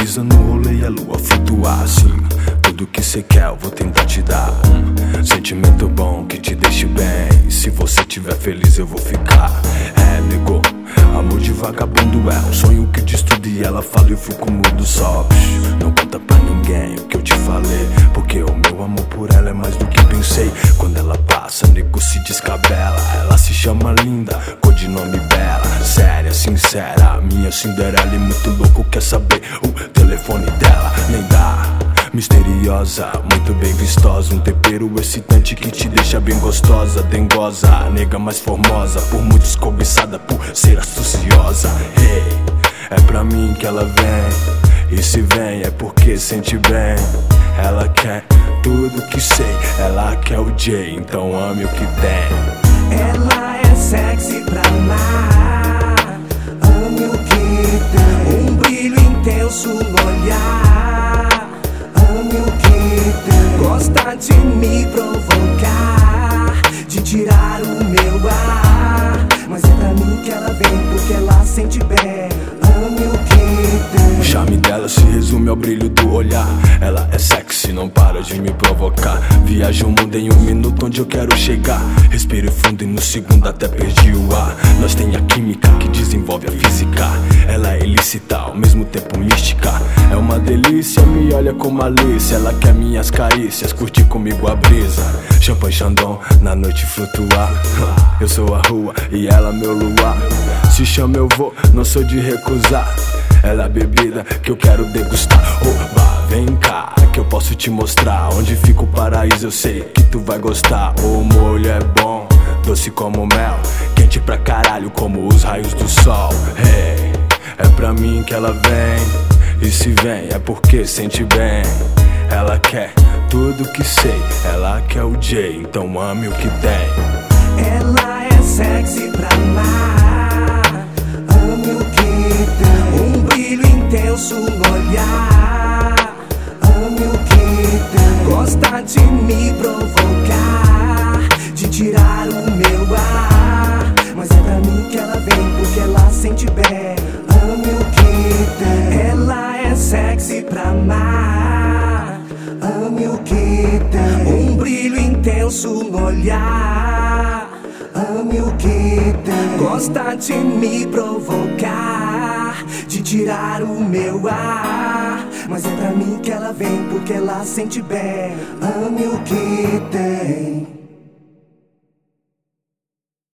brisa no rolê e a lua flutuar assim. Tudo que cê quer eu vou tentar te dar. Sentimento bom que te deixe bem. Se você tiver feliz eu vou ficar. Negou, amor de vagabundo é um sonho que diz tudo e ela fala e eu fico mudo só. Não conta pra ninguém o que eu te falei, porque o meu amor por ela é mais do que pensei. Quando ela passa, nego se descabela. Ela se chama linda, codinome bela, séria, sincera, minha Cinderela. E muito louco quer saber o telefone dela. Nem dá, misteriosa, muito bem vistosa. Um tempero excitante que te deixa bem gostosa. Dengosa, nega mais formosa, por muitos cobiçada, por ser astuciosa. Hey, é pra mim que ela vem, e se vem é porque sente bem. Ela quer tudo que sei, ela quer o J, então ame o que tem. Ela é sexy pra amar, ame o que tem. Um brilho intenso no olhar, ame o que tem. Gosta de me provocar, de tirar o meu ar. Mas é pra mim que ela vem, porque ela sente bem. Ame o que tem. O charme dela se resume ao brilho do olhar. Ela é sexy, não para de me provocar. Viaja o mundo em um minuto onde eu quero chegar. Respiro fundo e no segundo até perdi o ar. Nós tem a química que desenvolve a física. Ela é ilícita, ao mesmo tempo mística. É uma delícia, me olha com malícia. Ela quer minhas carícias, curte comigo a brisa. Champanhe Chandon, na noite flutuar. Eu sou a rua e ela meu luar. Se chama eu vou, não sou de recusar. Ela é a bebida que eu quero degustar. Oba, vem cá, que eu posso te mostrar onde fica o paraíso, eu sei que tu vai gostar. O molho é bom, doce como mel, quente pra caralho como os raios do sol. Hey, é pra mim que ela vem, e se vem é porque sente bem. Ela quer tudo que sei, ela quer o J, então ame o que tem. Ela é sexy pra amar, ame o que tem. Um brilho intenso no olhar, ame o que tem. Gosta de me provocar, de tirar o meu ar. Mas é pra mim que ela vem, porque ela sente bem. Ame o que tem. Ela é sexy pra amar, ame o que tem. Um brilho intenso no olhar, ame o que tem. Gosta de me provocar, de tirar o meu ar. Mas é pra mim que ela vem, porque ela sente bem. Ame o que tem.